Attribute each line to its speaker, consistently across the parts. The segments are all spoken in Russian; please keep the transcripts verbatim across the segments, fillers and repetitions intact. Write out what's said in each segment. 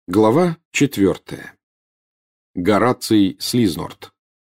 Speaker 1: Глава четвертая. Гораций Слизнорт.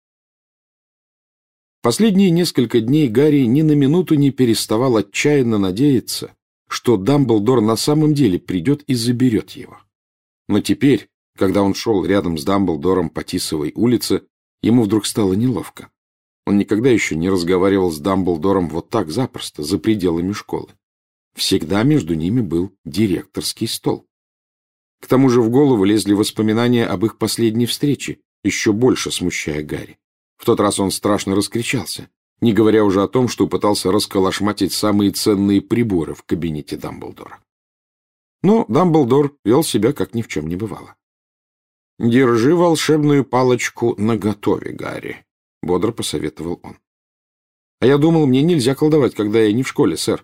Speaker 1: Последние несколько дней Гарри ни на минуту не переставал отчаянно надеяться, что Дамблдор на самом деле придет и заберет его. Но теперь, когда он шел рядом с Дамблдором по Тисовой улице, ему вдруг стало неловко. Он никогда еще не разговаривал с Дамблдором вот так запросто, за пределами школы. Всегда между ними был директорский стол. К тому же в голову лезли воспоминания об их последней встрече, еще больше смущая Гарри. В тот раз он страшно раскричался, не говоря уже о том, что пытался расколошматить самые ценные приборы в кабинете Дамблдора. Но Дамблдор вел себя, как ни в чем не бывало. «Держи волшебную палочку наготове, Гарри», — бодро посоветовал он. «А я думал, мне нельзя колдовать, когда я не в школе, сэр».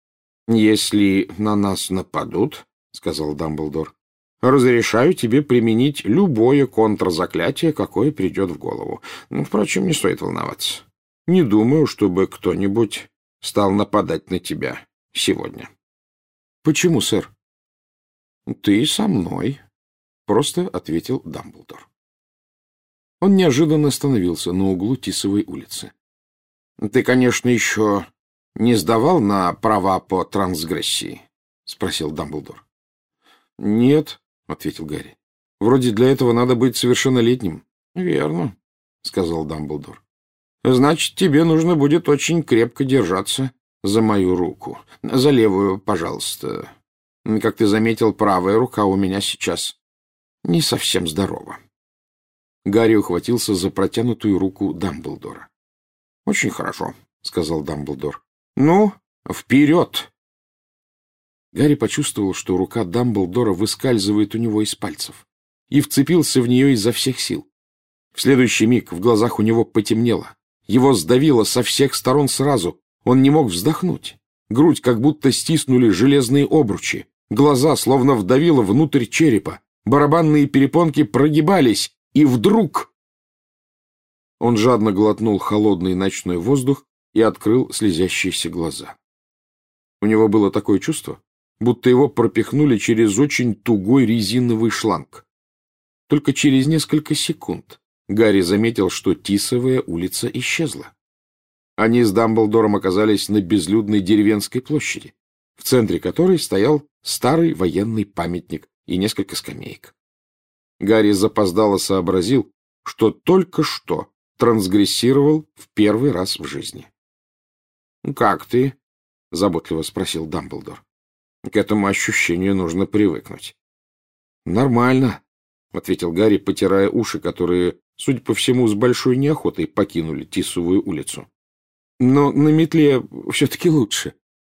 Speaker 1: «Если на нас нападут, — сказал Дамблдор, — разрешаю тебе применить любое контрзаклятие, какое придет в голову. Ну, впрочем, не стоит волноваться. Не думаю, чтобы кто-нибудь стал нападать на тебя сегодня». «Почему, сэр?» «Ты со мной», — просто ответил Дамблдор. Он неожиданно остановился на углу Тисовой улицы. «Ты, конечно, еще не сдавал на права по трансгрессии?» — спросил Дамблдор. «Нет», — ответил Гарри. «Вроде для этого надо быть совершеннолетним». «Верно», — сказал Дамблдор. «Значит, тебе нужно будет очень крепко держаться за мою руку. За левую, пожалуйста. Как ты заметил, правая рука у меня сейчас не совсем здорова». Гарри ухватился за протянутую руку Дамблдора. «Очень хорошо», — сказал Дамблдор. «Ну, вперед!» Гарри почувствовал, что рука Дамблдора выскальзывает у него из пальцев, и вцепился в нее изо всех сил. В следующий миг в глазах у него потемнело. Его сдавило со всех сторон сразу. Он не мог вздохнуть. Грудь как будто стиснули железные обручи. Глаза словно вдавило внутрь черепа. Барабанные перепонки прогибались. И вдруг... Он жадно глотнул холодный ночной воздух и открыл слезящиеся глаза. У него было такое чувство, будто его пропихнули через очень тугой резиновый шланг. Только через несколько секунд Гарри заметил, что Тисовая улица исчезла. Они с Дамблдором оказались на безлюдной деревенской площади, в центре которой стоял старый военный памятник и несколько скамеек. Гарри запоздало сообразил, что только что трансгрессировал в первый раз в жизни. «Как ты?» — заботливо спросил Дамблдор. «К этому ощущению нужно привыкнуть». «Нормально», — ответил Гарри, потирая уши, которые, судя по всему, с большой неохотой покинули Тисовую улицу. «Но на метле все-таки лучше».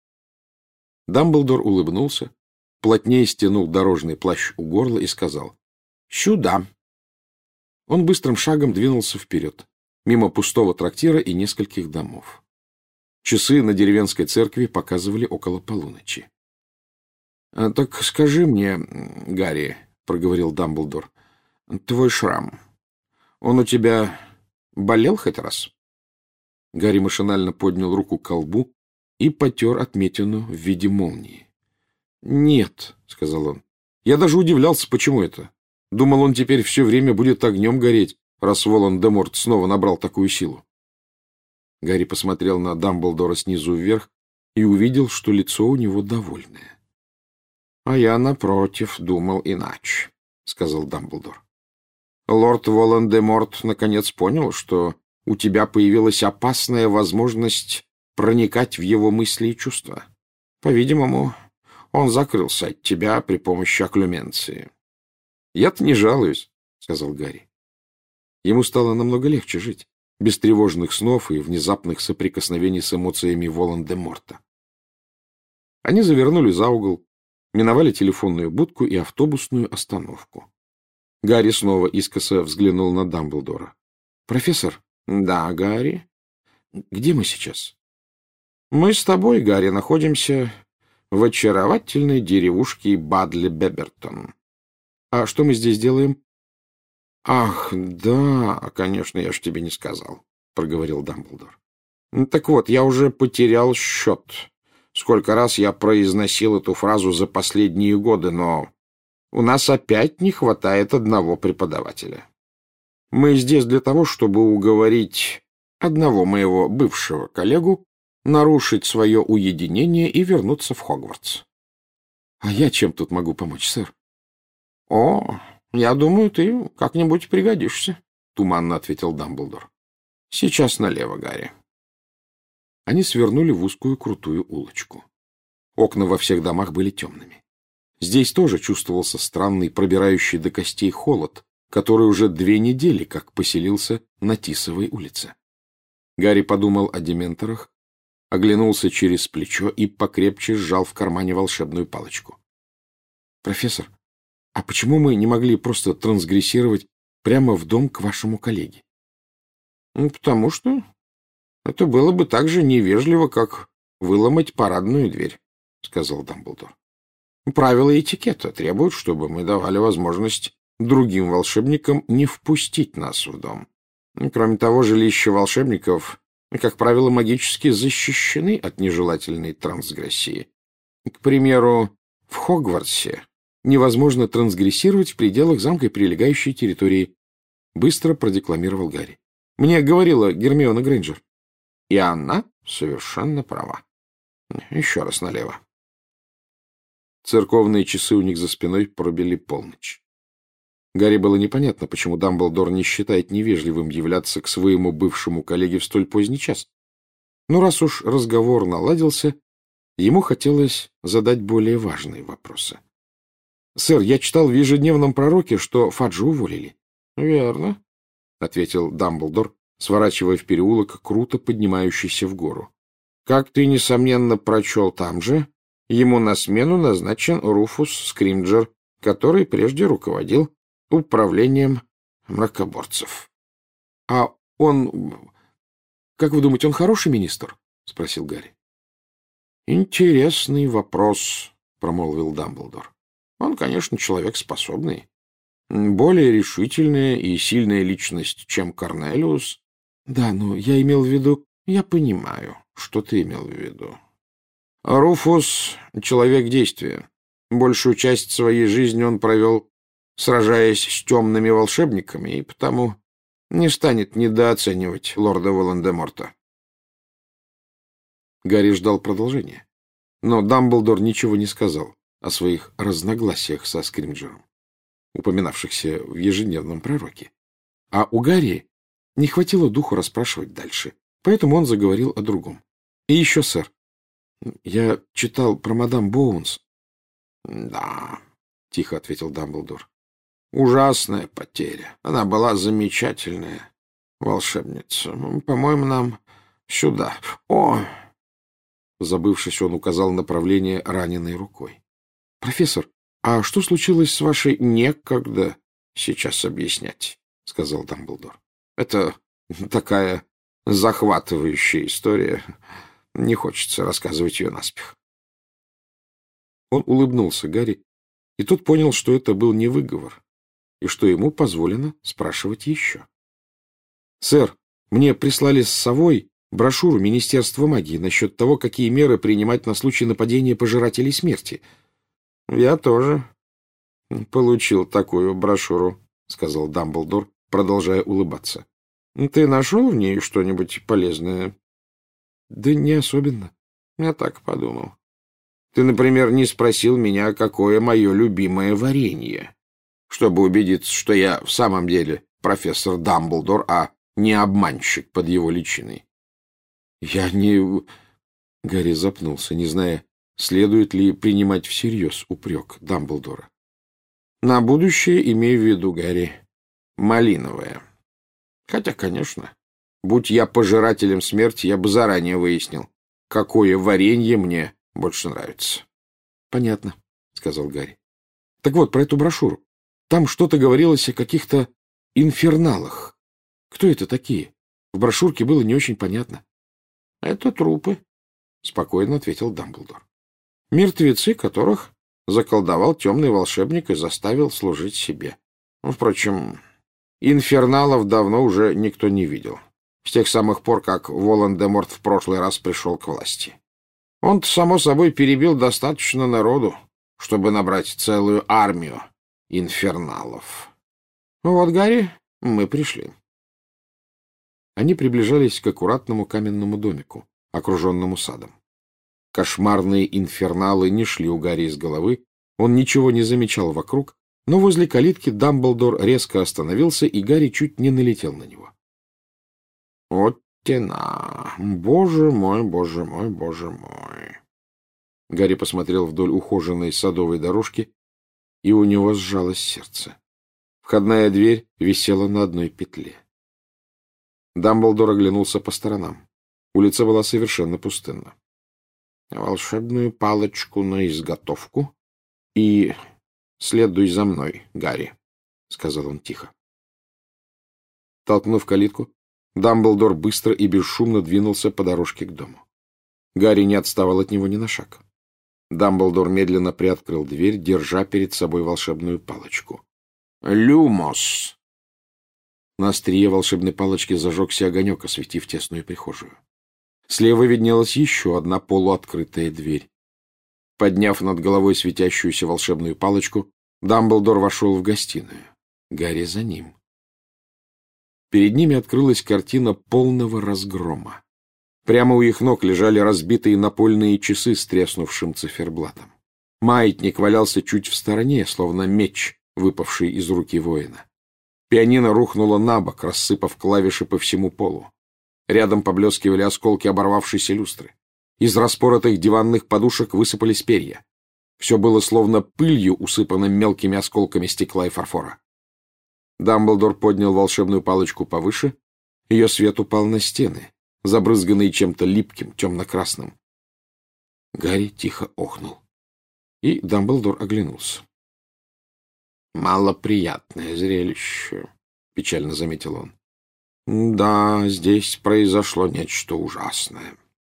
Speaker 1: Дамблдор улыбнулся, плотнее стянул дорожный плащ у горла и сказал: «Сюда». Он быстрым шагом двинулся вперед, мимо пустого трактира и нескольких домов. Часы на деревенской церкви показывали около полуночи. — Так скажи мне, Гарри, — проговорил Дамблдор, — твой шрам, он у тебя болел хоть раз? Гарри машинально поднял руку к колбу и потер отметину в виде молнии. — Нет, — сказал он. — Я даже удивлялся, почему это. Думал, он теперь все время будет огнем гореть, раз Волан-де-Морт снова набрал такую силу. Гарри посмотрел на Дамблдора снизу вверх и увидел, что лицо у него довольное. — А я, напротив, думал иначе, — сказал Дамблдор. — Лорд Волан-де-Морт наконец понял, что у тебя появилась опасная возможность проникать в его мысли и чувства. По-видимому, он закрылся от тебя при помощи окклюменции. — Я-то не жалуюсь, — сказал Гарри. Ему стало намного легче жить, без тревожных снов и внезапных соприкосновений с эмоциями Волан-де-Морта. Они завернули за угол, миновали телефонную будку и автобусную остановку. Гарри снова искоса взглянул на Дамблдора. — Профессор? — Да, Гарри. — Где мы сейчас? — Мы с тобой, Гарри, находимся в очаровательной деревушке Бадли-Бебертон. — А что мы здесь делаем? — Ах, да, конечно, я ж тебе не сказал, — проговорил Дамблдор. — Так вот, я уже потерял счет, сколько раз я произносил эту фразу за последние годы, но у нас опять не хватает одного преподавателя. Мы здесь для того, чтобы уговорить одного моего бывшего коллегу нарушить свое уединение и вернуться в Хогвартс. — А я чем тут могу помочь, сэр? — О, я думаю, ты как-нибудь пригодишься, — туманно ответил Дамблдор. — Сейчас налево, Гарри. Они свернули в узкую крутую улочку. Окна во всех домах были темными. Здесь тоже чувствовался странный, пробирающий до костей холод, который уже две недели как поселился на Тисовой улице. Гарри подумал о дементорах, оглянулся через плечо и покрепче сжал в кармане волшебную палочку. — Профессор, а почему мы не могли просто трансгрессировать прямо в дом к вашему коллеге? — Ну, потому что это было бы так же невежливо, как выломать парадную дверь, — сказал Дамблдор. — Правила этикета требуют, чтобы мы давали возможность другим волшебникам не впустить нас в дом. Кроме того, жилища волшебников, как правило, магически защищены от нежелательной трансгрессии. К примеру, в Хогвартсе невозможно трансгрессировать в пределах замка и прилегающей территории, — быстро продекламировал Гарри. — Мне говорила Гермиона Грейнджер. И она совершенно права. Еще раз налево. Церковные часы у них за спиной пробили полночь. Гарри было непонятно, почему Дамблдор не считает невежливым являться к своему бывшему коллеге в столь поздний час. Но раз уж разговор наладился, ему хотелось задать более важные вопросы. — Сэр, я читал в ежедневном пророке, что Фаджа уволили. — Верно, — ответил Дамблдор, сворачивая в переулок, круто поднимающийся в гору. — Как ты, несомненно, прочел там же, ему на смену назначен Руфус Скримджер, который прежде руководил управлением мракоборцев. — А он... Как вы думаете, он хороший министр? — спросил Гарри. — Интересный вопрос, — промолвил Дамблдор. — Он, конечно, человек способный. Более решительная и сильная личность, чем Корнелиус. — Да, но я имел в виду... — Я понимаю, что ты имел в виду. Руфус — человек действия. Большую часть своей жизни он провел, сражаясь с темными волшебниками, и потому не станет недооценивать лорда Волан-де-Морта. Гарри ждал продолжения, но Дамблдор ничего не сказал о своих разногласиях со Скримджером, упоминавшихся в ежедневном пророке. А у Гарри не хватило духу расспрашивать дальше, поэтому он заговорил о другом. — И еще, сэр, я читал про мадам Боунс. — Да, — тихо ответил Дамблдор. — Ужасная потеря. Она была замечательная волшебница. По-моему, нам сюда. О! Забывшись, он указал направление раненой рукой. — Профессор, а что случилось с вашей... — Некогда сейчас объяснять, — сказал Дамблдор. — Это такая захватывающая история. Не хочется рассказывать ее наспех. Он улыбнулся Гарри, и тот понял, что это был не выговор, и что ему позволено спрашивать еще. — Сэр, мне прислали с совой брошюру Министерства магии насчет того, какие меры принимать на случай нападения пожирателей смерти. — Я тоже получил такую брошюру, — сказал Дамблдор, продолжая улыбаться. — Ты нашел в ней что-нибудь полезное? — Да не особенно. — Я так подумал. Ты, например, не спросил меня, какое мое любимое варенье, чтобы убедиться, что я в самом деле профессор Дамблдор, а не обманщик под его личиной. — Я не... Гарри запнулся, не зная, следует ли принимать всерьез упрек Дамблдора. — На будущее имею в виду, Гарри, малиновое. Хотя, конечно, будь я пожирателем смерти, я бы заранее выяснил, какое варенье мне больше нравится. — Понятно, — сказал Гарри. — Так вот, про эту брошюру. Там что-то говорилось о каких-то инферналах. Кто это такие? В брошюрке было не очень понятно. — Это трупы, — спокойно ответил Дамблдор. — Мертвецы, которых заколдовал темный волшебник и заставил служить себе. Ну, впрочем, инферналов давно уже никто не видел. С тех самых пор, как Волан-де-Морт в прошлый раз пришел к власти. Он-то, само собой, перебил достаточно народу, чтобы набрать целую армию инферналов. Вот, Гарри, мы пришли. Они приближались к аккуратному каменному домику, окруженному садом. Кошмарные инферналы не шли у Гарри из головы, он ничего не замечал вокруг, но возле калитки Дамблдор резко остановился, и Гарри чуть не налетел на него. — Вот тена! Боже мой, боже мой, боже мой! Гарри посмотрел вдоль ухоженной садовой дорожки, и у него сжалось сердце. Входная дверь висела на одной петле. Дамблдор оглянулся по сторонам. Улица была совершенно пустынна. — Волшебную палочку на изготовку и следуй за мной, Гарри, — сказал он тихо. Толкнув калитку, Дамблдор быстро и бесшумно двинулся по дорожке к дому. Гарри не отставал от него ни на шаг. Дамблдор медленно приоткрыл дверь, держа перед собой волшебную палочку. «Люмос!» На острие волшебной палочки зажегся огонек, осветив тесную прихожую. Слева виднелась еще одна полуоткрытая дверь. Подняв над головой светящуюся волшебную палочку, Дамблдор вошел в гостиную. Гарри за ним. Перед ними открылась картина полного разгрома. Прямо у их ног лежали разбитые напольные часы с треснувшим циферблатом. Маятник валялся чуть в стороне, словно меч, выпавший из руки воина. Пианино рухнуло на бок, рассыпав клавиши по всему полу. Рядом поблескивали осколки оборвавшейся люстры. Из распоротых диванных подушек высыпались перья. Все было словно пылью, усыпано мелкими осколками стекла и фарфора. Дамблдор поднял волшебную палочку повыше, ее свет упал на стены, забрызганные чем-то липким, темно-красным. Гарри тихо охнул, и Дамблдор оглянулся. — Малоприятное зрелище, — печально заметил он. — Да, здесь произошло нечто ужасное.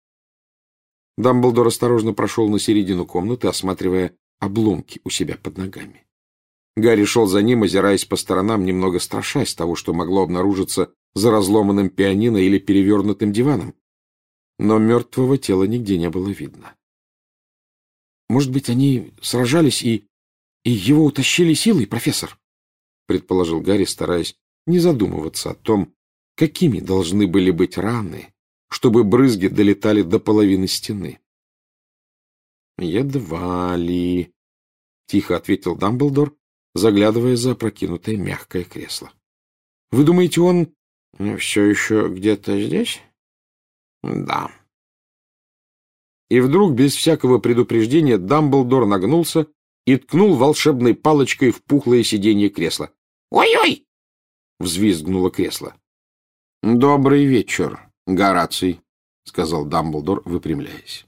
Speaker 1: Дамблдор осторожно прошел на середину комнаты, осматривая обломки у себя под ногами. Гарри шел за ним, озираясь по сторонам, немного страшась того, что могло обнаружиться за разломанным пианино или перевернутым диваном. Но мертвого тела нигде не было видно. «Может быть, они сражались и... и его утащили силой, профессор?» — предположил Гарри, стараясь не задумываться о том, какими должны были быть раны, чтобы брызги долетали до половины стены. «Едва ли...» — тихо ответил Дамблдор, заглядывая за опрокинутое мягкое кресло. — Вы думаете, он все еще где-то здесь? — Да. И вдруг, без всякого предупреждения, Дамблдор нагнулся и ткнул волшебной палочкой в пухлое сиденье кресла. «Ой-ой!» — взвизгнуло кресло. — Добрый вечер, Гораций, — сказал Дамблдор, выпрямляясь.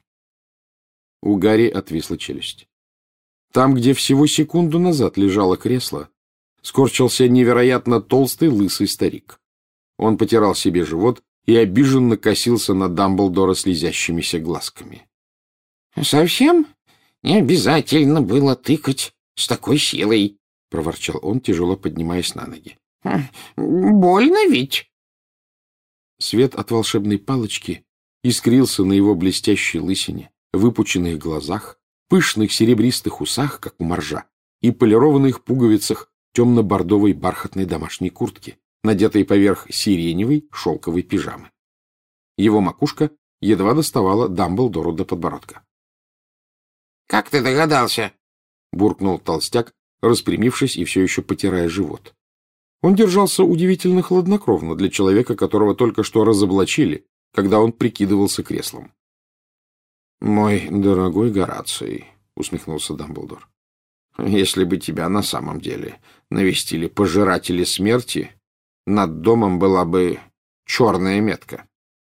Speaker 1: У Гарри отвисла челюсть. Там, где всего секунду назад лежало кресло, скорчился невероятно толстый лысый старик. Он потирал себе живот и обиженно косился на Дамблдора слезящимися глазками. — Совсем не обязательно было тыкать с такой силой, — проворчал он, тяжело поднимаясь на ноги. — Больно ведь? Свет от волшебной палочки искрился на его блестящей лысине, выпученных глазах, пышных серебристых усах, как у моржа, и полированных пуговицах темно-бордовой бархатной домашней куртки, надетой поверх сиреневой шелковой пижамы. Его макушка едва доставала Дамблдору до подбородка. — Как ты догадался? — буркнул толстяк, распрямившись и все еще потирая живот. Он держался удивительно хладнокровно для человека, которого только что разоблачили, когда он прикидывался креслом. — Мой дорогой Гораций, — усмехнулся Дамблдор, — если бы тебя на самом деле навестили пожиратели смерти, над домом была бы черная метка.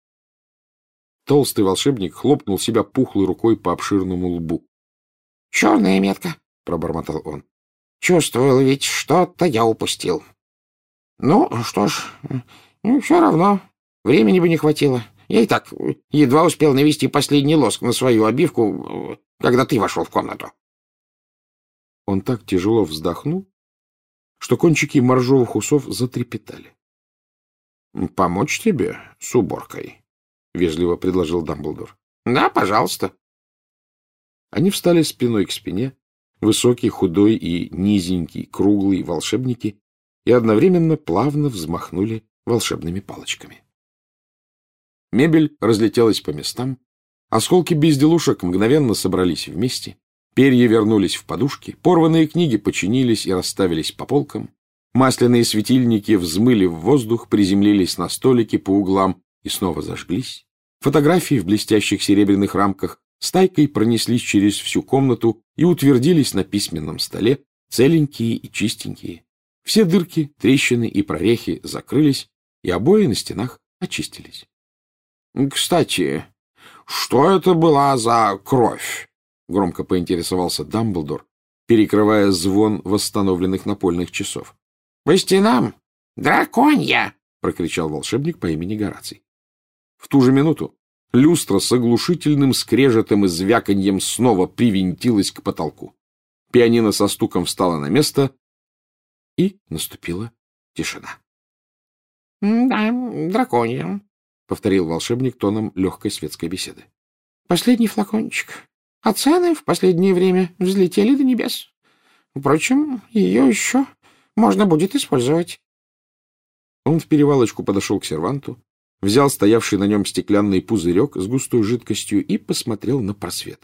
Speaker 1: Толстый волшебник хлопнул себя пухлой рукой по обширному лбу. — Черная метка, — пробормотал он. — Чувствовал, ведь что-то я упустил. — Ну, что ж, все равно, времени бы не хватило. Я и так едва успел навести последний лоск на свою обивку, когда ты вошел в комнату. Он так тяжело вздохнул, что кончики моржовых усов затрепетали. — Помочь тебе с уборкой? — вежливо предложил Дамблдор. — Да, пожалуйста. Они встали спиной к спине, высокий, худой и низенький, круглый волшебники, и одновременно плавно взмахнули волшебными палочками. Мебель разлетелась по местам, осколки безделушек мгновенно собрались вместе, перья вернулись в подушки, порванные книги починились и расставились по полкам, масляные светильники взмыли в воздух, приземлились на столики по углам и снова зажглись. Фотографии в блестящих серебряных рамках стайкой пронеслись через всю комнату и утвердились на письменном столе, целенькие и чистенькие. Все дырки, трещины и прорехи закрылись, и обои на стенах очистились. — Кстати, что это была за кровь? — громко поинтересовался Дамблдор, перекрывая звон восстановленных напольных часов. — По стенам драконья! — прокричал волшебник по имени Гораций. В ту же минуту люстра с оглушительным скрежетом и звяканьем снова привинтилась к потолку. Пианино со стуком встало на место, и наступила тишина. — Да, драконья, — повторил волшебник тоном легкой светской беседы. — Последний флакончик. А цены в последнее время взлетели до небес. Впрочем, ее еще можно будет использовать. Он в перевалочку подошел к серванту, взял стоявший на нем стеклянный пузырек с густой жидкостью и посмотрел на просвет.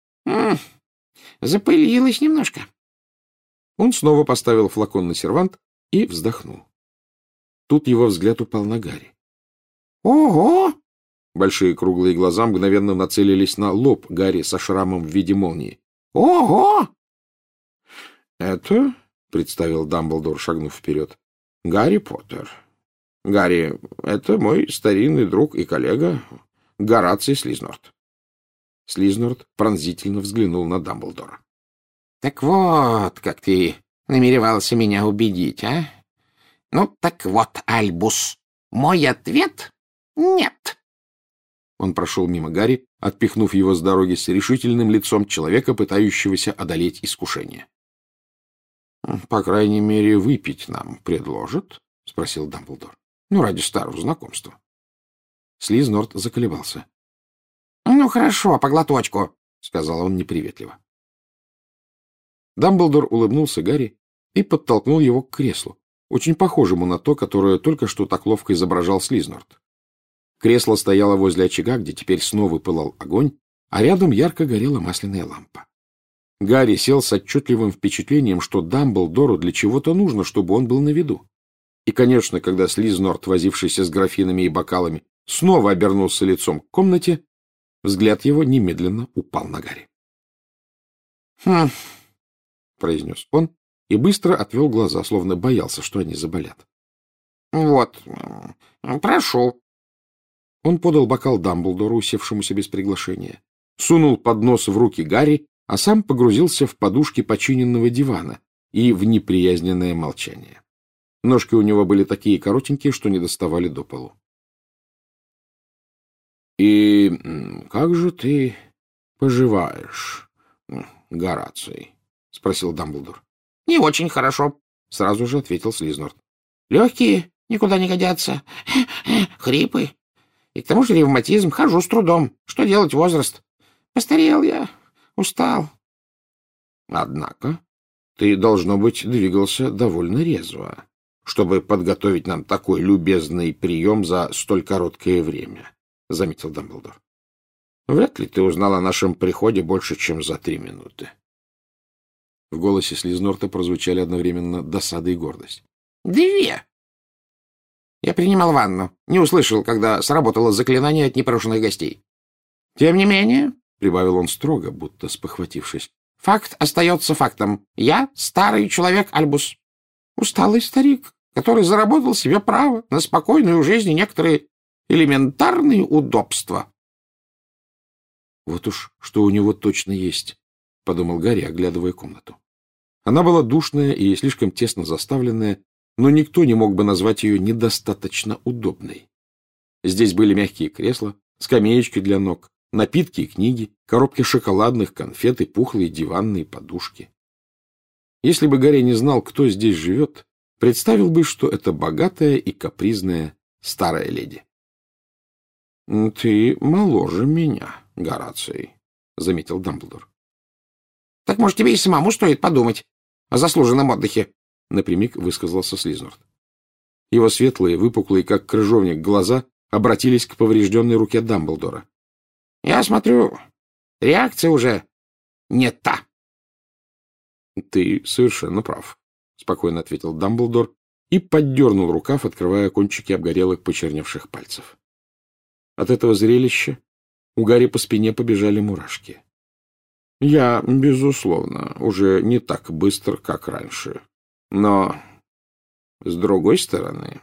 Speaker 1: — Запылилось немножко. Он снова поставил флакон на сервант и вздохнул. Тут его взгляд упал на Гарри. — Ого! Большие круглые глаза мгновенно нацелились на лоб Гарри со шрамом в виде молнии. — Ого! — Это, — представил Дамблдор, шагнув вперед, — Гарри Поттер. Гарри, это мой старинный друг и коллега Гораций Слизнорт. Слизнорт пронзительно взглянул на Дамблдора. — Так вот, как ты намеревался меня убедить, а? Ну, так вот, Альбус, мой ответ — нет. Он прошел мимо Гарри, отпихнув его с дороги с решительным лицом человека, пытающегося одолеть искушение. — По крайней мере, выпить нам предложат? — спросил Дамблдор. — Ну, ради старого знакомства. Слизнорт заколебался. — Ну, хорошо, по глоточку, — сказал он неприветливо. Дамблдор улыбнулся Гарри и подтолкнул его к креслу, очень похожему на то, которое только что так ловко изображал Слизнорт. Кресло стояло возле очага, где теперь снова пылал огонь, а рядом ярко горела масляная лампа. Гарри сел с отчетливым впечатлением, что Дамблдору для чего-то нужно, чтобы он был на виду. И, конечно, когда Слизнорт, возившийся с графинами и бокалами, снова обернулся лицом к комнате, взгляд его немедленно упал на Гарри. — Хм, — произнес он и быстро отвел глаза, словно боялся, что они заболят. — Вот, прошу. Он подал бокал Дамблдору, усевшемуся без приглашения, сунул поднос в руки Гарри, а сам погрузился в подушки починенного дивана и в неприязненное молчание. Ножки у него были такие коротенькие, что не доставали до полу. — И как же ты поживаешь, Гораций? — спросил Дамблдор. — Не очень хорошо, — сразу же ответил Слизнорт. — Легкие никуда не годятся, хрипы. И к тому же ревматизм, хожу с трудом. Что делать, возраст? Постарел я, устал. Однако ты, должно быть, двигался довольно резво, чтобы подготовить нам такой любезный прием за столь короткое время, — заметил Дамблдор. Вряд ли ты узнал о нашем приходе больше, чем за три минуты. В голосе Слизнорта прозвучали одновременно досада и гордость. — Две! Я принимал ванну, не услышал, когда сработало заклинание от непрошенных гостей. Тем не менее, — прибавил он строго, будто спохватившись, — факт остается фактом. Я старый человек, Альбус. Усталый старик, который заработал себе право на спокойную жизнь и некоторые элементарные удобства. Вот уж что у него точно есть, — подумал Гарри, оглядывая комнату. Она была душная и слишком тесно заставленная, но никто не мог бы назвать ее недостаточно удобной. Здесь были мягкие кресла, скамеечки для ног, напитки и книги, коробки шоколадных конфет и пухлые диванные подушки. Если бы Гарри не знал, кто здесь живет, представил бы, что это богатая и капризная старая леди. — Ты моложе меня, Гораций, — заметил Дамблдор.
Speaker 2: Так, может, тебе и самому стоит подумать о заслуженном отдыхе? Напрямик высказался Слизнорд.
Speaker 1: Его светлые, выпуклые, как крыжовник, глаза обратились к поврежденной руке Дамблдора.
Speaker 2: — Я смотрю, реакция уже не та.
Speaker 1: — Ты совершенно прав, — спокойно ответил Дамблдор и поддернул рукав, открывая кончики обгорелых почерневших пальцев. От этого зрелища у Гарри по спине побежали мурашки. — Я, безусловно, уже не так быстр, как раньше. Но, с другой стороны...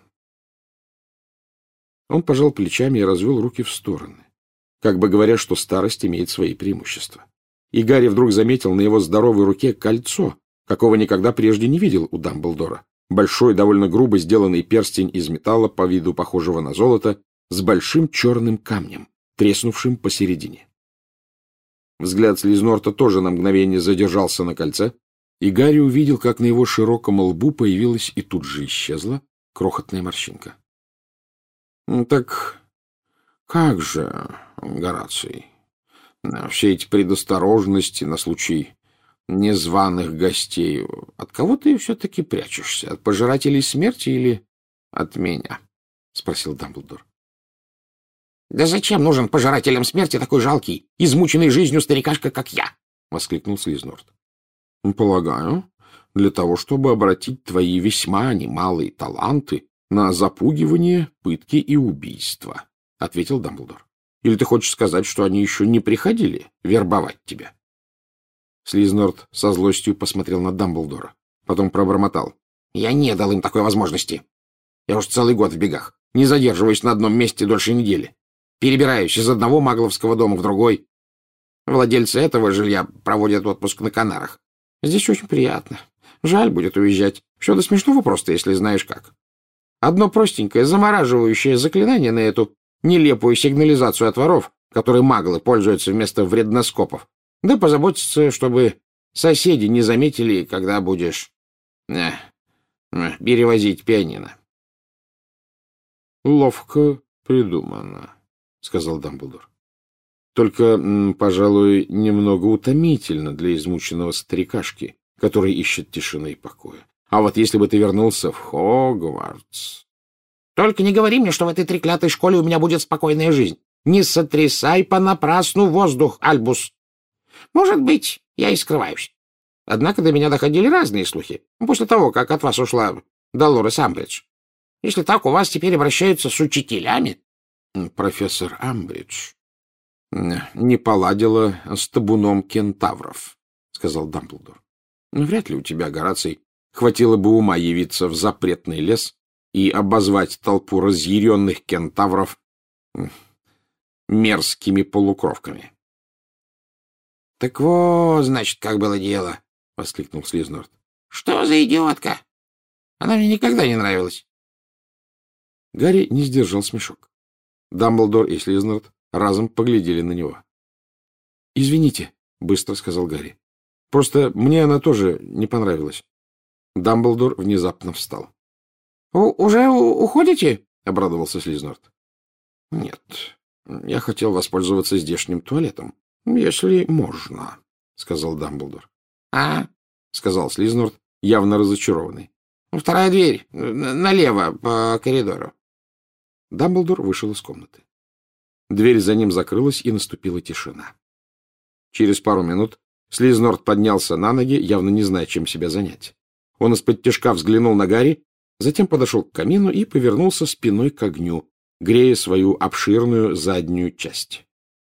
Speaker 1: Он пожал плечами и развел руки в стороны, как бы говоря, что старость имеет свои преимущества. И Гарри вдруг заметил на его здоровой руке кольцо, какого никогда прежде не видел у Дамблдора. Большой, довольно грубо сделанный перстень из металла, по виду похожего на золото, с большим черным камнем, треснувшим посередине. Взгляд Слизнорта тоже на мгновение задержался на кольце, и Гарри увидел, как на его широком лбу появилась и тут же исчезла крохотная морщинка. — Так как же, Гораций, все эти предосторожности на случай незваных гостей, от кого ты все-таки прячешься? От пожирателей смерти или от меня? — спросил Дамблдор. — Да зачем нужен пожирателям смерти такой жалкий, измученный жизнью старикашка, как я? — воскликнул Слизнорд. — Полагаю, для того, чтобы обратить твои весьма немалые таланты на запугивание, пытки и убийства, — ответил Дамблдор. — Или ты хочешь сказать, что они еще не приходили вербовать тебя? Слизнорд со злостью посмотрел на Дамблдора, потом пробормотал. — Я не дал им такой возможности. Я уж целый год в бегах, не задерживаюсь на одном месте дольше недели. Перебираюсь из одного магловского дома в другой. Владельцы этого жилья проводят отпуск на Канарах. Здесь очень приятно. Жаль будет уезжать. Все до смешного просто, если знаешь как. Одно простенькое, замораживающее заклинание на эту нелепую сигнализацию от воров, которой маглы пользуются вместо вредноскопов. Да позаботиться, чтобы соседи не заметили, когда будешь э, э, перевозить пианино. — Ловко придумано, — сказал Дамблдор. — Только, пожалуй, немного утомительно для измученного старикашки, который ищет тишины и покоя. А вот если бы ты вернулся в Хогвартс... — Только не говори мне, что в этой треклятой школе у меня будет спокойная жизнь. Не сотрясай понапрасну воздух, Альбус. Может быть, я и скрываюсь. Однако до меня доходили разные слухи, после того, как от вас ушла Долорес Амбридж. Если так, у вас теперь обращаются с учителями? — Профессор Амбридж не поладила с табуном кентавров, — сказал Дамблдор. — Вряд ли у тебя, Гораций, хватило бы ума явиться в запретный лес и обозвать толпу разъяренных кентавров мерзкими полукровками. — Так вот, значит, как было дело, — воскликнул Слизнорд. — Что за идиотка? Она мне никогда не нравилась. Гарри не сдержал смешок. Дамблдор и Слизнорд разом поглядели на него. — Извините, — быстро сказал Гарри. — Просто мне она тоже не понравилась. Дамблдор внезапно встал. — Уже уходите? — обрадовался Слизнорд. — Нет, я хотел воспользоваться здешним туалетом, если можно, — сказал Дамблдор. — А, — сказал Слизнорд, явно разочарованный. — Вторая дверь, налево, по коридору. Дамблдор вышел из комнаты. Дверь за ним закрылась, и наступила тишина. Через пару минут Слизнорд поднялся на ноги, явно не зная, чем себя занять. Он из-под-тишка взглянул на Гарри, затем подошел к камину и повернулся спиной к огню, грея свою обширную заднюю часть.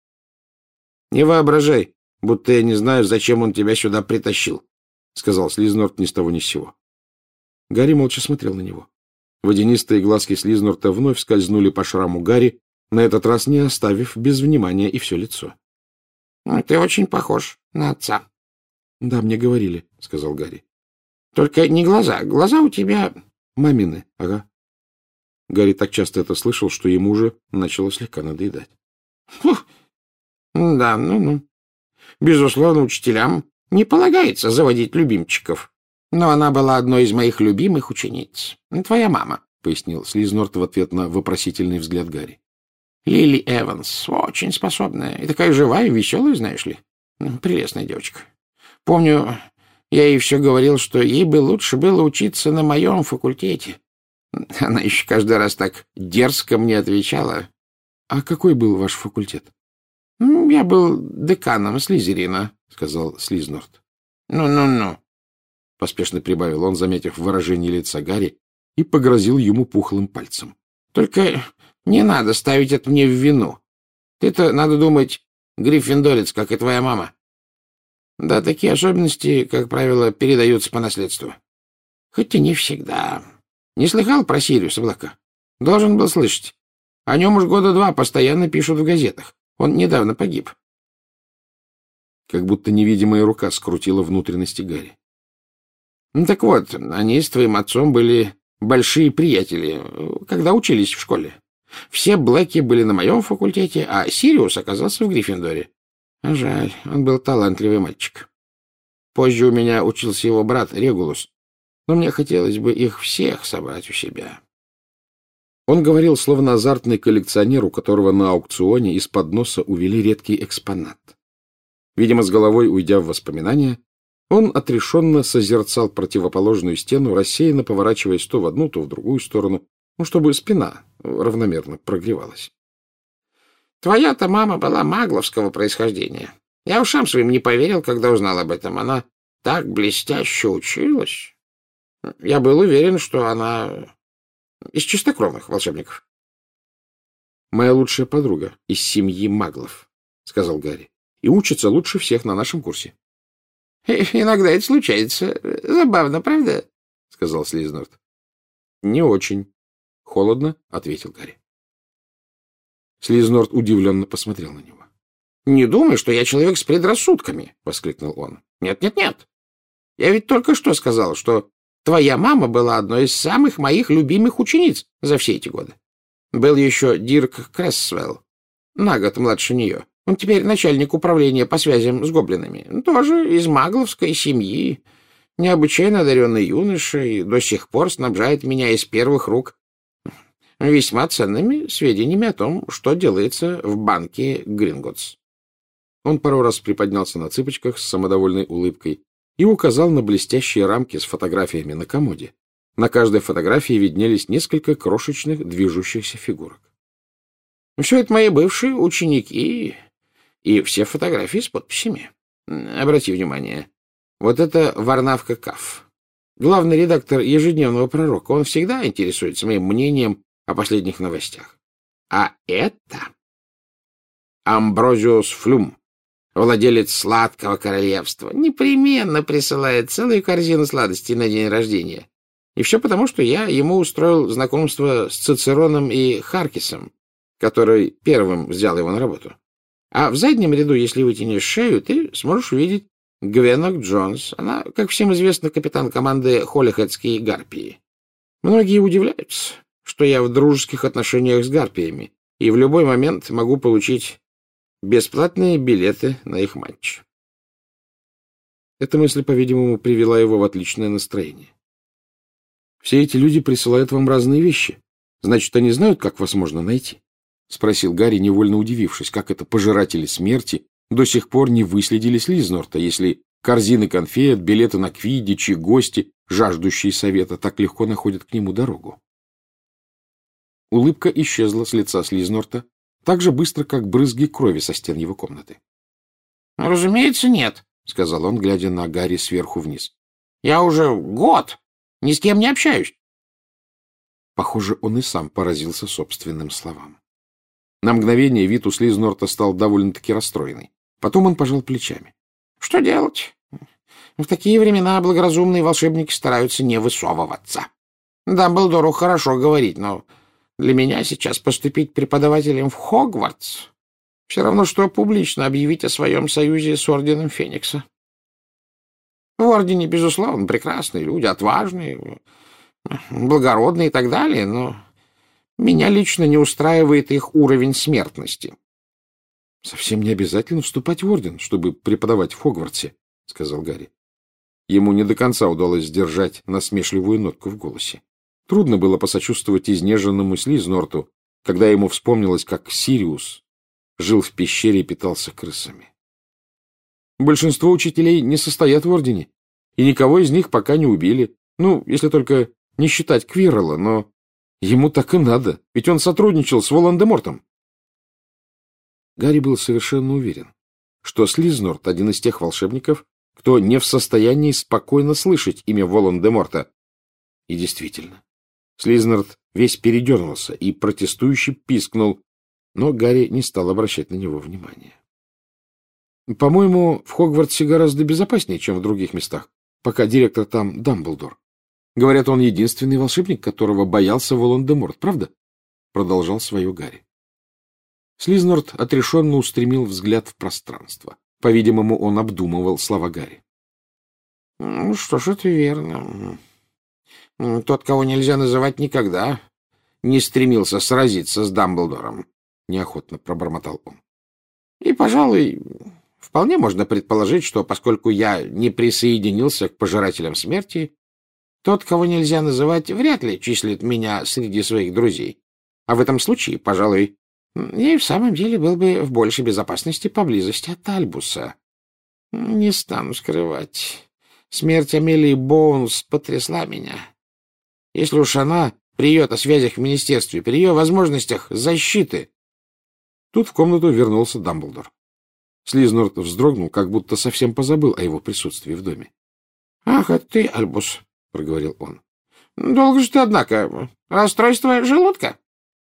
Speaker 1: — Не воображай, будто я не знаю, зачем он тебя сюда притащил, — сказал Слизнорд ни с того ни с сего. Гарри молча смотрел на него. Водянистые глазки Слизнорда вновь скользнули по шраму Гарри, на этот раз не оставив без внимания и все лицо. — Ты очень похож на отца. — Да, мне говорили, — сказал Гарри. — Только не глаза. Глаза у тебя... — Мамины, ага. Гарри так часто это слышал, что ему уже начало слегка надоедать. — Да, ну-ну. Безусловно, учителям не полагается заводить любимчиков. Но она была одной из моих любимых учениц. Твоя мама, — пояснил Слизнорд в ответ на вопросительный взгляд Гарри. Лили Эванс очень способная и такая живая и веселая, знаешь ли. Прелестная девочка.
Speaker 2: Помню, я ей все говорил, что ей бы лучше было учиться на моем факультете. Она еще каждый раз так дерзко мне отвечала.
Speaker 1: — А какой был ваш факультет?
Speaker 2: — Я был деканом Слизерина, — сказал Слизнорт. «Ну, ну, ну», — поспешно прибавил он, заметив выражение лица Гарри, и погрозил ему пухлым пальцем. — Только не надо ставить это мне в вину. Ты-то, надо думать, гриффиндорец, как и твоя мама. Да, такие особенности, как правило, передаются по наследству. Хоть и не всегда. Не слыхал про Сириуса Блэка? Должен был слышать. О нем уж года два постоянно пишут в газетах. Он недавно погиб.
Speaker 1: Как будто невидимая рука скрутила внутренности Гарри.
Speaker 2: Ну, так вот, они с твоим отцом были большие приятели, когда учились в школе. Все Блэки были на моем факультете, а Сириус оказался в Гриффиндоре. А жаль, он был талантливый мальчик. Позже у меня учился его брат Регулус, но мне хотелось бы их всех собрать у себя.
Speaker 1: Он говорил, словно азартный коллекционер, у которого на аукционе из-под носа увели редкий экспонат. Видимо, с головой уйдя в воспоминания, он отрешенно созерцал противоположную стену, рассеянно поворачиваясь то в одну, то в другую сторону, ну, чтобы спина равномерно прогревалась.
Speaker 2: Твоя-то мама была магловского происхождения. Я ушам своим не поверил, когда узнал об этом. Она так блестяще училась. Я был уверен, что она из чистокровных волшебников.
Speaker 1: — Моя лучшая подруга из семьи маглов, — сказал Гарри, — и учится лучше всех на нашем курсе.
Speaker 2: — Иногда это случается. Забавно, правда? — сказал Слизнорт.
Speaker 1: — Не очень. — холодно ответил Гарри. Слизнорт удивленно посмотрел на него.
Speaker 2: — Не думай, что я человек с предрассудками, — воскликнул он. — Нет, нет, нет. Я ведь только что сказал, что твоя мама была одной из самых моих любимых учениц за все эти годы. Был еще Дирк Крессвелл, на год младше нее. Он теперь начальник управления по связям с гоблинами. Тоже из магловской семьи. Необычайно одаренный юноша и до сих пор снабжает меня из первых рук весьма ценными сведениями о том, что делается в банке Гринготс.
Speaker 1: Он пару раз приподнялся на цыпочках с самодовольной улыбкой и указал на блестящие рамки с фотографиями на комоде. На каждой фотографии виднелись несколько крошечных движущихся фигурок.
Speaker 2: Все это мои бывшие ученики, и все фотографии с подписями. Обрати внимание, вот это Варнавка Каф, главный редактор ежедневного пророка. Он всегда интересуется моим мнением о последних новостях. А это Амброзиус Флюм, владелец сладкого королевства, непременно присылает целую корзину сладостей на день рождения. И все потому, что я ему устроил знакомство с Цицероном и Харкисом, который первым взял его на работу. А в заднем ряду, если вытянешь шею, ты сможешь увидеть Гвенок Джонс. Она, как всем известно, капитан команды Холлихедские гарпии. Многие удивляются, что я в дружеских отношениях с гарпиями, и в любой момент могу получить бесплатные билеты на их матч.
Speaker 1: Эта мысль, по-видимому, привела его в отличное настроение. «Все эти люди присылают вам разные вещи. Значит, они знают, как вас можно найти?» — спросил Гарри, невольно удивившись, как это пожиратели смерти до сих пор не выследили Слизнорта, если корзины конфет, билеты на квиддич и гости, жаждущие совета, так легко находят к нему дорогу. Улыбка исчезла с лица Слизнорта так же быстро, как брызги крови со стен его комнаты.
Speaker 2: — Разумеется, нет, — сказал он, глядя на Гарри сверху вниз. — Я уже год ни с кем не общаюсь.
Speaker 1: Похоже, он и сам поразился собственным словам. На мгновение вид у Слизнорта стал довольно-таки расстроенный. Потом он пожал плечами. — Что делать? В такие времена благоразумные волшебники стараются не высовываться. Дамблдору хорошо говорить, но для меня сейчас поступить преподавателем в Хогвартс все равно, что публично объявить о своем союзе с Орденом Феникса. В Ордене, безусловно, прекрасные люди, отважные, благородные и так далее, но меня лично не устраивает их уровень смертности. — Совсем не обязательно вступать в Орден, чтобы преподавать в Хогвартсе, — сказал Гарри. Ему не до конца удалось сдержать насмешливую нотку в голосе. Трудно было посочувствовать изнеженному Слизнорту, когда ему вспомнилось, как Сириус жил в пещере и питался крысами. Большинство учителей не состоят в ордене, и никого из них пока не убили. Ну, если только не считать Квиррелла, но ему так и надо, ведь он сотрудничал с Волан-де-Мортом. Гарри был совершенно уверен, что Слизнорд — один из тех волшебников, кто не в состоянии спокойно слышать имя Волан-де-Морта. И действительно, Слизнорд весь передернулся и протестующе пискнул, но Гарри не стал обращать на него внимания. По-моему, в Хогвартсе гораздо безопаснее, чем в других местах, пока директор там Дамблдор. Говорят, он единственный волшебник, которого боялся Волан-де-Морт, правда? Продолжал свое Гарри. Слизнорд отрешенно устремил взгляд в пространство. По-видимому, он обдумывал слова Гарри. — Ну, что ж, это верно. Тот, кого нельзя называть никогда, не стремился сразиться с Дамблдором, — неохотно пробормотал он. — И, пожалуй, вполне можно предположить, что, поскольку я не присоединился к пожирателям смерти, тот, кого нельзя называть, вряд ли числит меня среди своих друзей. А в этом случае, пожалуй, я и в самом деле был бы в большей безопасности поблизости от Альбуса. Не стану скрывать. Смерть Амелии Боунс потрясла меня. Если уж она при ее-то связях в министерстве, при ее возможностях защиты... Тут в комнату вернулся Дамблдор. Слизнорд вздрогнул, как будто совсем позабыл о его присутствии в доме. — Ах, это ты, Альбус, — проговорил он. — Долго же ты, однако. Расстройство желудка?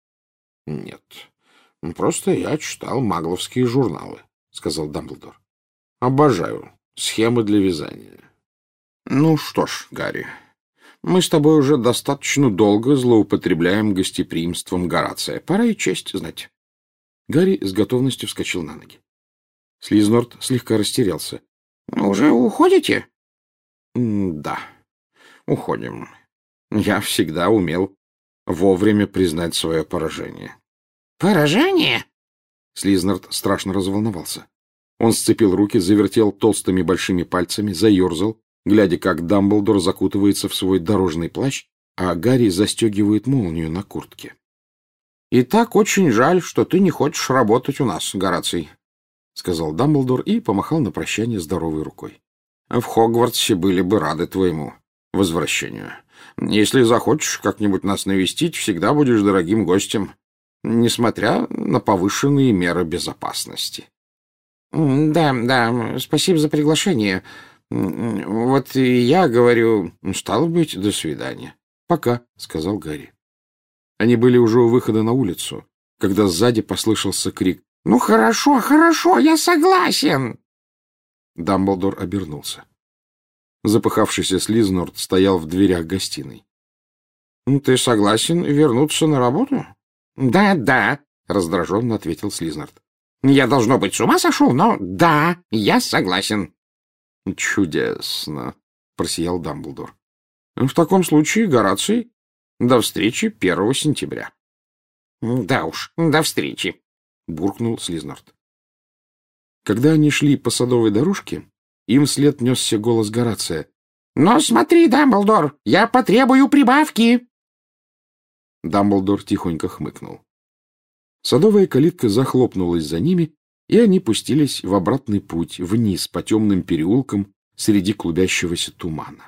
Speaker 1: — Нет. Просто я читал магловские журналы, — сказал Дамблдор. — Обожаю схемы для вязания. — Ну что ж, Гарри, мы с тобой уже достаточно долго злоупотребляем гостеприимством Горация. Пора и честь знать. Гарри с готовностью вскочил на ноги. Слизнорд слегка растерялся. — Уже уходите? — Да, уходим. Я всегда умел вовремя признать свое поражение. — Поражение? Слизнорд страшно разволновался. Он сцепил руки, завертел толстыми большими пальцами, заерзал, глядя, как Дамблдор закутывается в свой дорожный плащ, а Гарри застегивает молнию на куртке. — И так очень жаль, что ты не хочешь работать у нас, Гораций, — сказал Дамблдор и помахал на прощание здоровой рукой. — В Хогвартсе были бы рады твоему возвращению. Если захочешь как-нибудь нас навестить, всегда будешь дорогим гостем, несмотря на повышенные меры безопасности. — Да, да, спасибо за приглашение. Вот и я говорю, стало быть, до свидания. — Пока, — сказал Гарри. Они были уже у выхода на улицу, когда сзади послышался крик. — Ну, хорошо, хорошо, я согласен. Дамблдор обернулся. Запыхавшийся Слизнорд стоял в дверях гостиной. — Ты согласен вернуться на работу? — Да, да, — раздраженно ответил Слизнорд. — Я, должно быть, с ума сошел, но да, я согласен. — Чудесно, — просиял Дамблдор. — В таком случае, Гораций, до встречи первого сентября. — Да уж, до встречи, — буркнул Слизнорд. Когда они шли по садовой дорожке, им вслед несся голос Горация. — Но смотри, Дамблдор, я потребую прибавки! Дамблдор тихонько хмыкнул. Садовая калитка захлопнулась за ними, и они пустились в обратный путь, вниз по темным переулкам среди клубящегося тумана.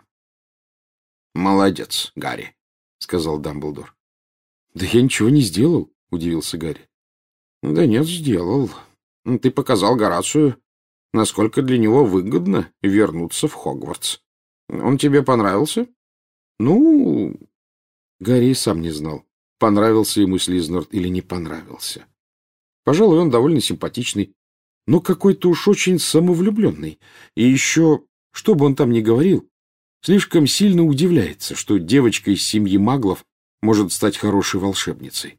Speaker 1: — Молодец, Гарри, — сказал Дамблдор. — Да я ничего не сделал, — удивился Гарри. — Да нет, сделал. Ты показал Горацию, насколько для него выгодно вернуться в Хогвартс. Он тебе понравился? Ну, Гарри сам не знал, понравился ему Слизнорд или не понравился. Пожалуй, он довольно симпатичный, но какой-то уж очень самовлюбленный. И еще, что бы он там ни говорил, слишком сильно удивляется, что девочка из семьи маглов может стать хорошей волшебницей.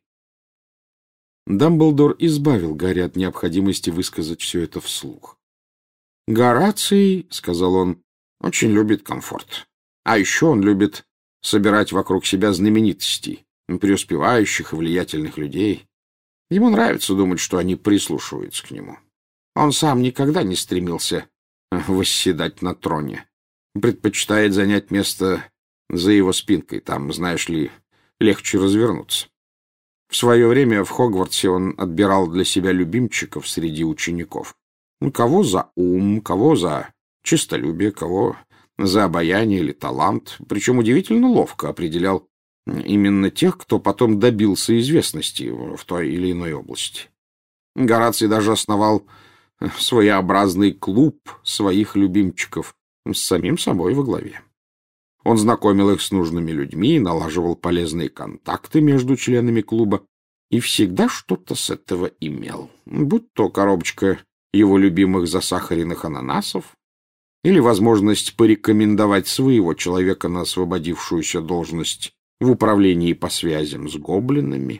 Speaker 1: Дамблдор избавил Гарри от необходимости высказать все это вслух. — Гораций, — сказал он, — очень любит комфорт. А еще он любит собирать вокруг себя знаменитостей, преуспевающих и влиятельных людей. Ему нравится думать, что они прислушиваются к нему. Он сам никогда не стремился восседать на троне. Предпочитает занять место за его спинкой. Там, знаешь ли, легче развернуться. В свое время в Хогвартсе он отбирал для себя любимчиков среди учеников. Кого за ум, кого за честолюбие, кого за обаяние или талант. Причем удивительно ловко определял именно тех, кто потом добился известности в той или иной области. Гораций даже основал своеобразный клуб своих любимчиков с самим собой во главе. Он знакомил их с нужными людьми, налаживал полезные контакты между членами клуба и всегда что-то с этого имел. Будь то коробочка его любимых засахаренных ананасов или возможность порекомендовать своего человека на освободившуюся должность в управлении по связям с гоблинами.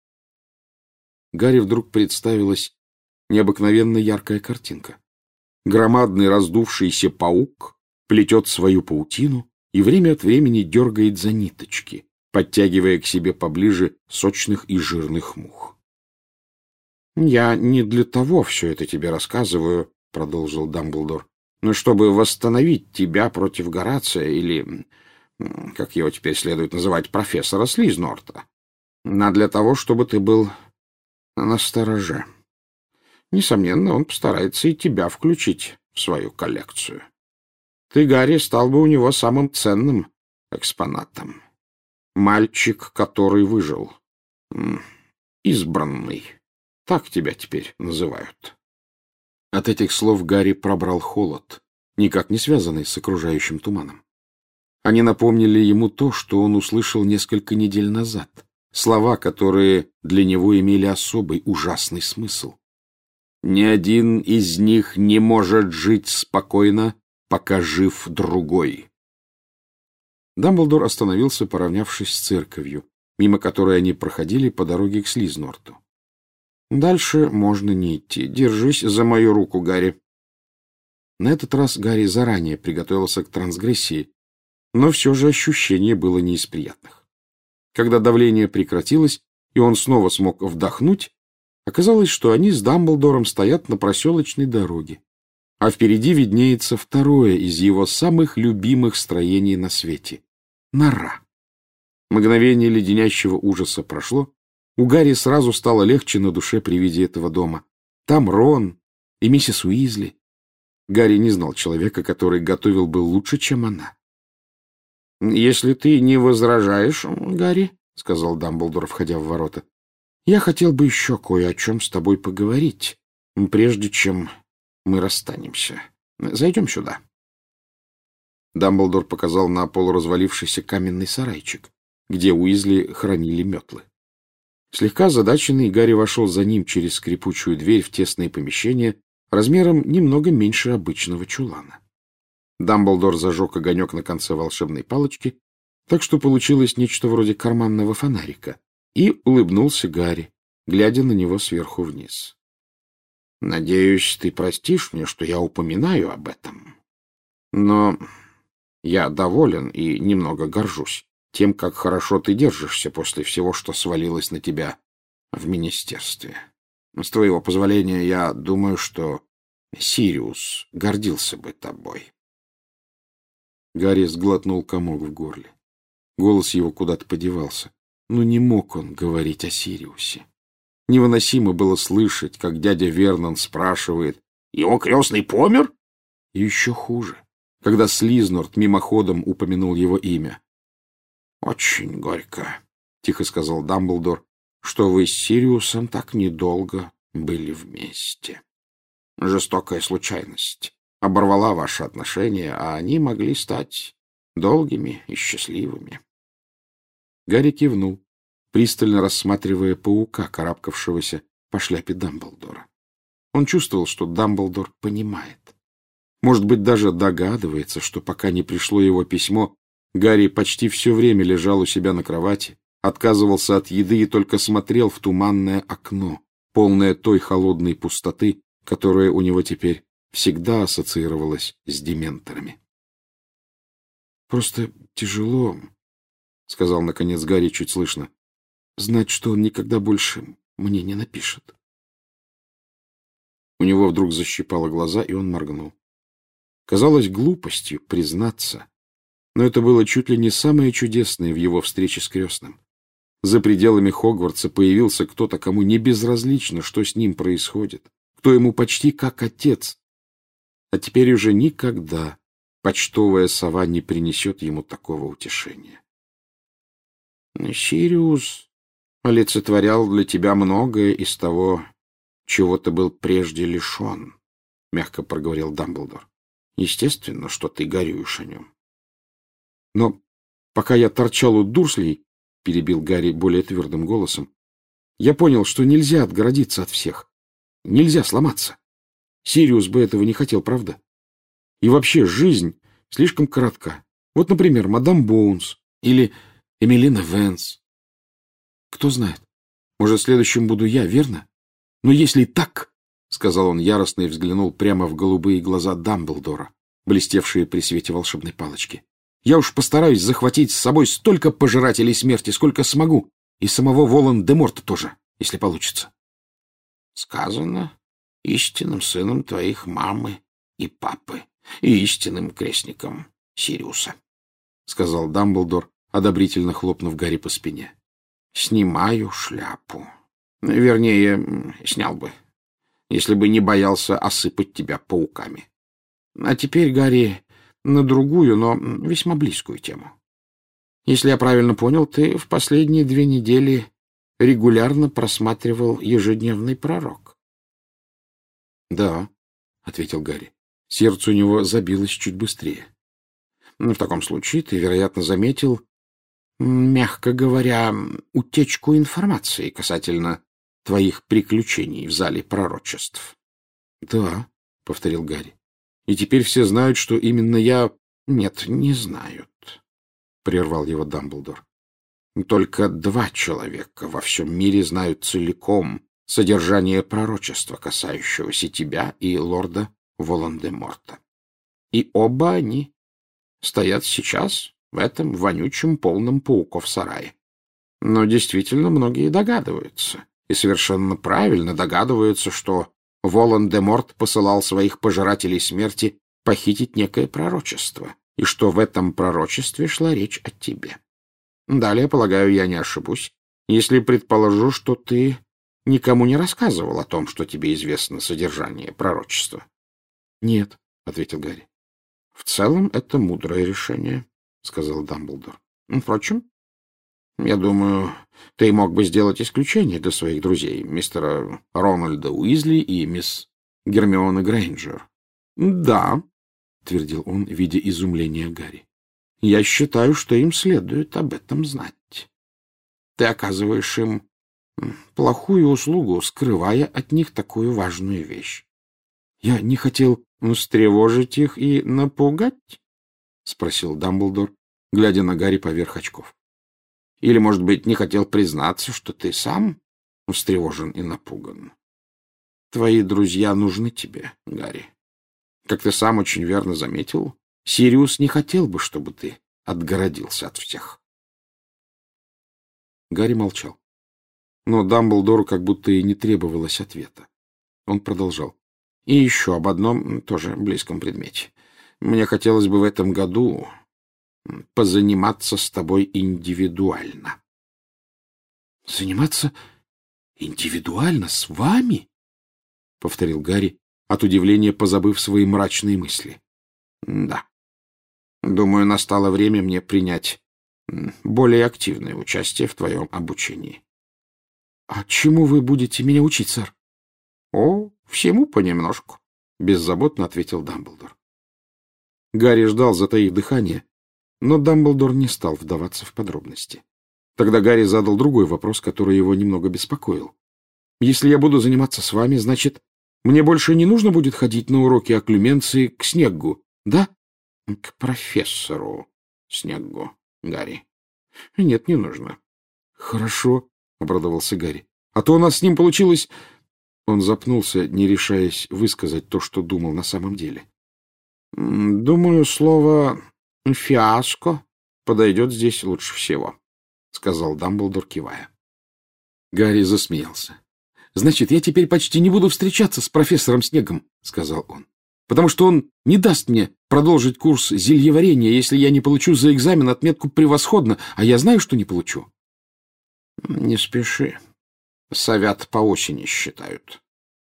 Speaker 1: Гарри вдруг представилась необыкновенно яркая картинка. Громадный раздувшийся паук плетет свою паутину и время от времени дергает за ниточки, подтягивая к себе поближе сочных и жирных мух. — Я не для того все это тебе рассказываю, — продолжил Дамблдор, — но чтобы восстановить тебя против Горация или, как его теперь следует называть, профессора Слизнорта, а для того, чтобы ты был настороже. Несомненно, он постарается и тебя включить в свою коллекцию. Ты, Гарри, стал бы у него самым ценным экспонатом. Мальчик, который выжил. Избранный. Так тебя теперь называют. От этих слов Гарри пробрал холод, никак не связанный с окружающим туманом. Они напомнили ему то, что он услышал несколько недель назад. Слова, которые для него имели особый ужасный смысл. Ни один из них не может жить спокойно, пока жив другой. Дамблдор остановился, поравнявшись с церковью, мимо которой они проходили по дороге к Слизнорту. — Дальше можно не идти. Держись за мою руку, Гарри. На этот раз Гарри заранее приготовился к трансгрессии, но все же ощущение было не из приятных. Когда давление прекратилось, и он снова смог вдохнуть, оказалось, что они с Дамблдором стоят на проселочной дороге, а впереди виднеется второе из его самых любимых строений на свете — нора. Мгновение леденящего ужаса прошло, у Гарри сразу стало легче на душе при виде этого дома. Там Рон и миссис Уизли. Гарри не знал человека, который готовил бы лучше, чем она. — Если ты не возражаешь, Гарри, — сказал Дамблдор, входя в ворота, — я хотел бы еще кое о чем с тобой поговорить, прежде чем мы расстанемся. Зайдем сюда. Дамблдор показал на полуразвалившийся каменный сарайчик, где Уизли хранили метлы. Слегка озадаченный, Гарри вошел за ним через скрипучую дверь в тесное помещение размером немного меньше обычного чулана. Дамблдор зажег огонек на конце волшебной палочки, так что получилось нечто вроде карманного фонарика, и улыбнулся Гарри, глядя на него сверху вниз. — Надеюсь, ты простишь мне, что я упоминаю об этом. Но я доволен и немного горжусь тем, как хорошо ты держишься после всего, что свалилось на тебя в министерстве. С твоего позволения, я думаю, что Сириус гордился бы тобой. Гарри сглотнул комок в горле. Голос его куда-то подевался. Но не мог он говорить о Сириусе. Невыносимо было слышать, как дядя Вернон спрашивает: «Его крестный помер?» И еще хуже, когда Слизнорт мимоходом упомянул его имя. «Очень горько», — тихо сказал Дамблдор, — «что вы с Сириусом так недолго были вместе. Жестокая случайность оборвала ваши отношения, а они могли стать долгими и счастливыми». Гарри кивнул, пристально рассматривая паука, карабкавшегося по шляпе Дамблдора. Он чувствовал, что Дамблдор понимает. Может быть, даже догадывается, что пока не пришло его письмо, Гарри почти все время лежал у себя на кровати, отказывался от еды и только смотрел в туманное окно, полное той холодной пустоты, которая у него теперь всегда ассоциировалась с дементорами. — Просто тяжело, — сказал, наконец, Гарри чуть слышно, — знать, что он никогда больше мне не напишет. У него вдруг защипало глаза, и он моргнул. Казалось глупостью признаться, но это было чуть ли не самое чудесное в его встрече с крестным. За пределами Хогвартса появился кто-то, кому не безразлично, что с ним происходит, кто ему почти как отец. А теперь уже никогда почтовая сова не принесет ему такого утешения. Сириус олицетворял для тебя многое из того, чего ты был прежде лишен, — мягко проговорил Дамблдор. Естественно, что ты горюешь о нем. Но пока я торчал у Дурслей, — перебил Гарри более твердым голосом, — я понял, что нельзя отгородиться от всех. Нельзя сломаться. Сириус бы этого не хотел, правда? И вообще, жизнь слишком коротка. Вот, например, мадам Боунс или Эмилина Венс. Кто знает, может, следующим буду я, верно? Но если так, — сказал он яростно и взглянул прямо в голубые глаза Дамблдора, блестевшие при свете волшебной палочки, — я уж постараюсь захватить с собой столько пожирателей смерти, сколько смогу, и самого Волан-де-Морта тоже, если получится. Сказано истинным сыном твоих мамы и папы, и истинным крестником Сириуса, — сказал Дамблдор, одобрительно хлопнув Гарри по спине. — Снимаю шляпу. Вернее, снял бы, если бы не боялся осыпать тебя пауками. А теперь, Гарри, на другую, но весьма близкую тему. Если я правильно понял, ты в последние две недели регулярно просматривал ежедневный пророк. — Да, — ответил Гарри. Сердце у него забилось чуть быстрее. — В таком случае ты, вероятно, заметил, мягко говоря, утечку информации касательно твоих приключений в зале пророчеств. — Да, — повторил Гарри. — И теперь все знают, что именно я... — Нет, не знают, — прервал его Дамблдор. — Только два человека во всем мире знают целиком содержание пророчества, касающегося тебя и лорда Волан-де-Морта. И оба они стоят сейчас в этом вонючем полном пауков сарае. Но действительно многие догадываются, и совершенно правильно догадываются, что Волан-де-Морт посылал своих пожирателей смерти похитить некое пророчество, и что в этом пророчестве шла речь о тебе. Далее, полагаю, я не ошибусь, если предположу, что ты никому не рассказывал о том, что тебе известно содержание пророчества. — Нет, — ответил Гарри. — В целом это мудрое решение, — сказал Дамблдор. — Впрочем, я думаю, ты мог бы сделать исключение для своих друзей, мистера Рональда Уизли и мисс Гермионы Грейнджер. — Да, — твердил он, видя изумление Гарри. — Я считаю, что им следует об этом знать. Ты оказываешь им плохую услугу, скрывая от них такую важную вещь. — Я не хотел встревожить их и напугать? — спросил Дамблдор, глядя на Гарри поверх очков. — Или, может быть, не хотел признаться, что ты сам встревожен и напуган? Твои друзья нужны тебе, Гарри. Как ты сам очень верно заметил, Сириус не хотел бы, чтобы ты отгородился от всех. Гарри молчал. Но Дамблдору как будто и не требовалось ответа. Он продолжал. — И еще об одном тоже близком предмете. Мне хотелось бы в этом году позаниматься с тобой индивидуально. — Заниматься индивидуально с вами? — повторил Гарри, от удивления позабыв свои мрачные мысли. — Да. Думаю, настало время мне принять более активное участие в твоем обучении. — А чему вы будете меня учить, сэр? — О, всему понемножку, — беззаботно ответил Дамблдор. Гарри ждал, затаив дыхание, но Дамблдор не стал вдаваться в подробности. Тогда Гарри задал другой вопрос, который его немного беспокоил. — Если я буду заниматься с вами, значит, мне больше не нужно будет ходить на уроки окклюменции к Снеггу, да? — К профессору Снеггу, Гарри. — Нет, не нужно. — Хорошо, — обрадовался Гарри. — А то у нас с ним получилось... Он запнулся, не решаясь высказать то, что думал на самом деле. — Думаю, слово «фиаско» подойдет здесь лучше всего, — сказал Дамблдор, кивая. Гарри засмеялся. — Значит, я теперь почти не буду встречаться с профессором Снегом, — сказал он, — потому что он не даст мне продолжить курс зельеварения, если я не получу за экзамен отметку «превосходно», а я знаю, что не получу. — Не спеши. Совят по осени считают,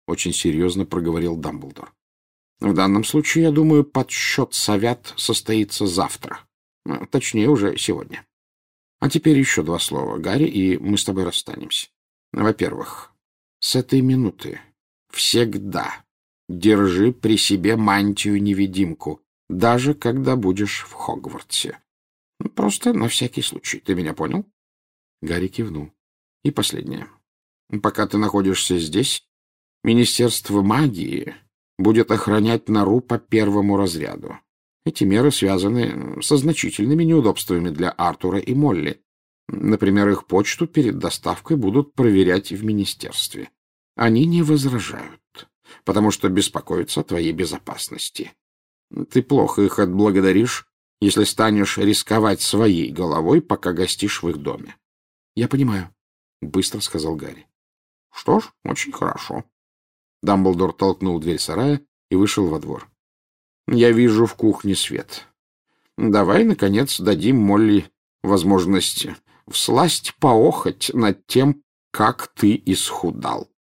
Speaker 1: очень серьезно проговорил Дамблдор. В данном случае, я думаю, подсчет совят состоится завтра. Точнее, уже сегодня. А теперь еще два слова, Гарри, и мы с тобой расстанемся. Во-первых, с этой минуты всегда держи при себе мантию-невидимку, даже когда будешь в Хогвартсе. Просто на всякий случай. Ты меня понял? Гарри кивнул. И последнее. Пока ты находишься здесь, Министерство магии будет охранять нору по первому разряду. Эти меры связаны со значительными неудобствами для Артура и Молли. Например, их почту перед доставкой будут проверять в министерстве. Они не возражают, потому что беспокоятся о твоей безопасности. Ты плохо их отблагодаришь, если станешь рисковать своей головой, пока гостишь в их доме. — Я понимаю, — быстро сказал Гарри. — Что ж, очень хорошо. Дамблдор толкнул дверь сарая и вышел во двор. — Я вижу в кухне свет. Давай, наконец, дадим Молли возможность всласть поохоть над тем, как ты исхудал.